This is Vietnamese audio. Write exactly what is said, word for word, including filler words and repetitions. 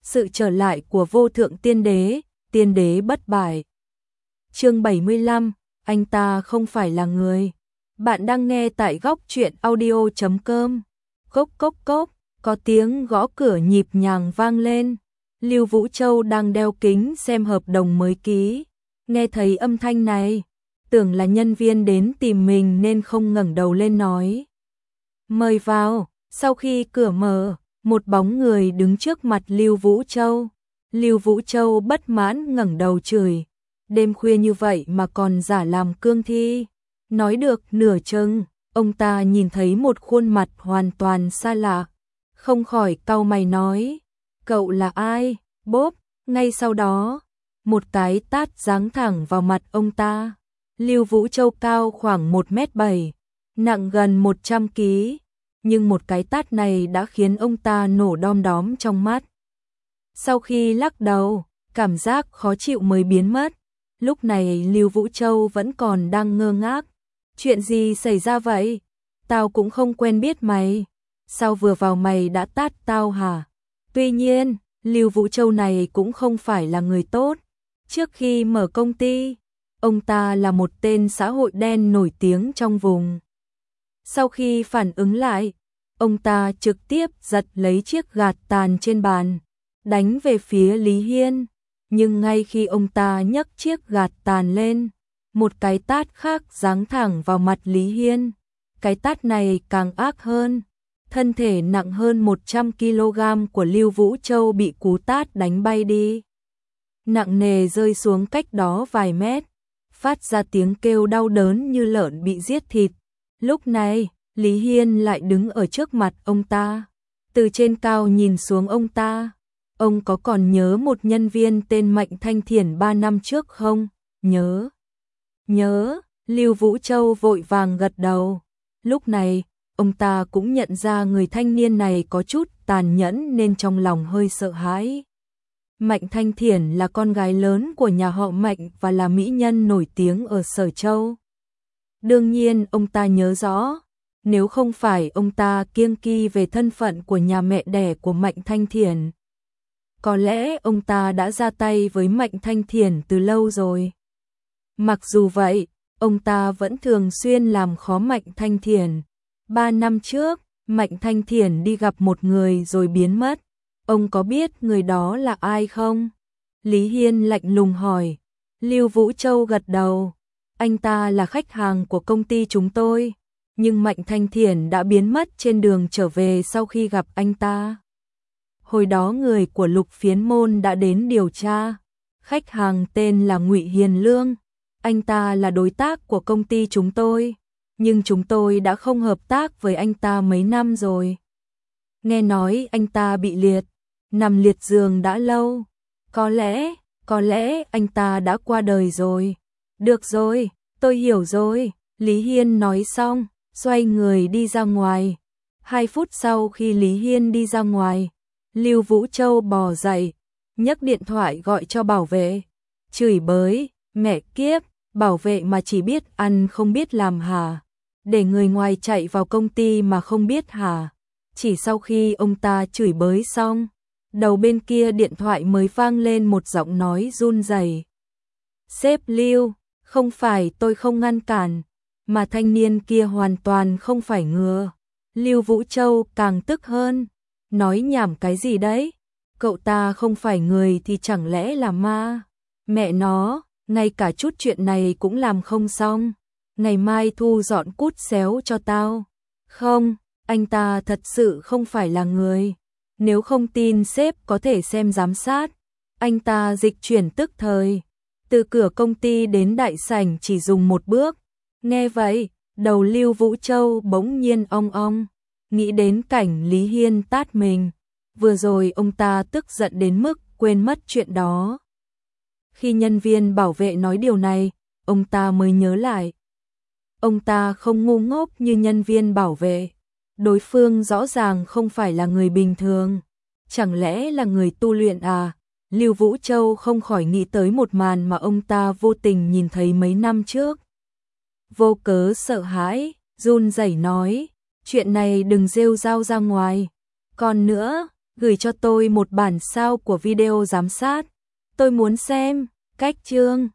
sự trở lại của vô thượng tiên đế, tiên đế bất bại. Chương bảy mươi lăm, anh ta không phải là người. Bạn đang nghe tại góc truyện audio chấm com. Cốc cốc cốc, có tiếng gõ cửa nhịp nhàng vang lên. Lưu Vũ Châu đang đeo kính xem hợp đồng mới ký. Nghe thấy âm thanh này, tưởng là nhân viên đến tìm mình nên không ngẩng đầu lên nói. Mời vào. Sau khi cửa mở, một bóng người đứng trước mặt Lưu Vũ Châu. Lưu Vũ Châu bất mãn ngẩng đầu chửi. Đêm khuya như vậy mà còn giả làm cương thi. Nói được nửa chừng, ông ta nhìn thấy một khuôn mặt hoàn toàn xa lạ. Không khỏi cau mày nói, cậu là ai? Bốp, ngay sau đó, một cái tát giáng thẳng vào mặt ông ta. Lưu Vũ Châu cao khoảng một mét bảy, nặng gần một trăm ki lô gam, nhưng một cái tát này đã khiến ông ta nổ đom đóm trong mắt. Sau khi lắc đầu, cảm giác khó chịu mới biến mất. Lúc này Lưu Vũ Châu vẫn còn đang ngơ ngác. Chuyện gì xảy ra vậy? Tao cũng không quen biết mày. Sao vừa vào mày đã tát tao hả? Tuy nhiên, Lưu Vũ Châu này cũng không phải là người tốt. Trước khi mở công ty, ông ta là một tên xã hội đen nổi tiếng trong vùng. Sau khi phản ứng lại, ông ta trực tiếp giật lấy chiếc gạt tàn trên bàn, đánh về phía Lý Hiên. Nhưng ngay khi ông ta nhấc chiếc gạt tàn lên, một cái tát khác giáng thẳng vào mặt Lý Hiên. Cái tát này càng ác hơn. Thân thể nặng hơn một trăm ki lô gam của Lưu Vũ Châu bị cú tát đánh bay đi. Nặng nề rơi xuống cách đó vài mét, phát ra tiếng kêu đau đớn như lợn bị giết thịt. Lúc này, Lý Hiên lại đứng ở trước mặt ông ta. Từ trên cao nhìn xuống ông ta. Ông có còn nhớ một nhân viên tên Mạnh Thanh Thiển ba năm trước không? Nhớ. Nhớ, Lưu Vũ Châu vội vàng gật đầu. Lúc này, ông ta cũng nhận ra người thanh niên này có chút tàn nhẫn nên trong lòng hơi sợ hãi. Mạnh Thanh Thiển là con gái lớn của nhà họ Mạnh và là mỹ nhân nổi tiếng ở Sở Châu. Đương nhiên ông ta nhớ rõ, nếu không phải ông ta kiêng kỵ về thân phận của nhà mẹ đẻ của Mạnh Thanh Thiển, có lẽ ông ta đã ra tay với Mạnh Thanh Thiển từ lâu rồi. Mặc dù vậy, ông ta vẫn thường xuyên làm khó Mạnh Thanh Thiển. Ba năm trước, Mạnh Thanh Thiển đi gặp một người rồi biến mất. Ông có biết người đó là ai không? Lý Hiên lạnh lùng hỏi. Lưu Vũ Châu gật đầu. Anh ta là khách hàng của công ty chúng tôi. Nhưng Mạnh Thanh Thiển đã biến mất trên đường trở về sau khi gặp anh ta. Hồi đó người của Lục Phiến Môn đã đến điều tra. Khách hàng tên là Ngụy Hiền Lương. Anh ta là đối tác của công ty chúng tôi. Nhưng chúng tôi đã không hợp tác với anh ta mấy năm rồi. Nghe nói anh ta bị liệt, nằm liệt giường đã lâu. Có lẽ, có lẽ anh ta đã qua đời rồi. Được rồi, tôi hiểu rồi. Lý Hiên nói xong, xoay người đi ra ngoài. Hai phút sau khi Lý Hiên đi ra ngoài, Lưu Vũ Châu bò dậy, nhấc điện thoại gọi cho bảo vệ. Chửi bới, mẹ kiếp, bảo vệ mà chỉ biết ăn không biết làm hả? Để người ngoài chạy vào công ty mà không biết hả? Chỉ sau khi ông ta chửi bới xong, đầu bên kia điện thoại mới vang lên một giọng nói run rẩy. Sếp Lưu, không phải tôi không ngăn cản, mà thanh niên kia hoàn toàn không phải ngừa. Lưu Vũ Châu càng tức hơn. Nói nhảm cái gì đấy? Cậu ta không phải người thì chẳng lẽ là ma? Mẹ nó, ngay cả chút chuyện này cũng làm không xong. Ngày mai thu dọn cút xéo cho tao. Không, anh ta thật sự không phải là người. Nếu không tin sếp có thể xem giám sát. Anh ta dịch chuyển tức thời. Từ cửa công ty đến đại sảnh chỉ dùng một bước. Nghe vậy, đầu Lưu Vũ Châu bỗng nhiên ong ong. Nghĩ đến cảnh Lý Hiên tát mình. Vừa rồi ông ta tức giận đến mức quên mất chuyện đó. Khi nhân viên bảo vệ nói điều này, ông ta mới nhớ lại. Ông ta không ngu ngốc như nhân viên bảo vệ. Đối phương rõ ràng không phải là người bình thường. Chẳng lẽ là người tu luyện à? Lưu Vũ Châu không khỏi nghĩ tới một màn mà ông ta vô tình nhìn thấy mấy năm trước. Vô cớ sợ hãi, run rẩy nói, chuyện này đừng rêu rao ra ngoài. Còn nữa, gửi cho tôi một bản sao của video giám sát. Tôi muốn xem. Cách chương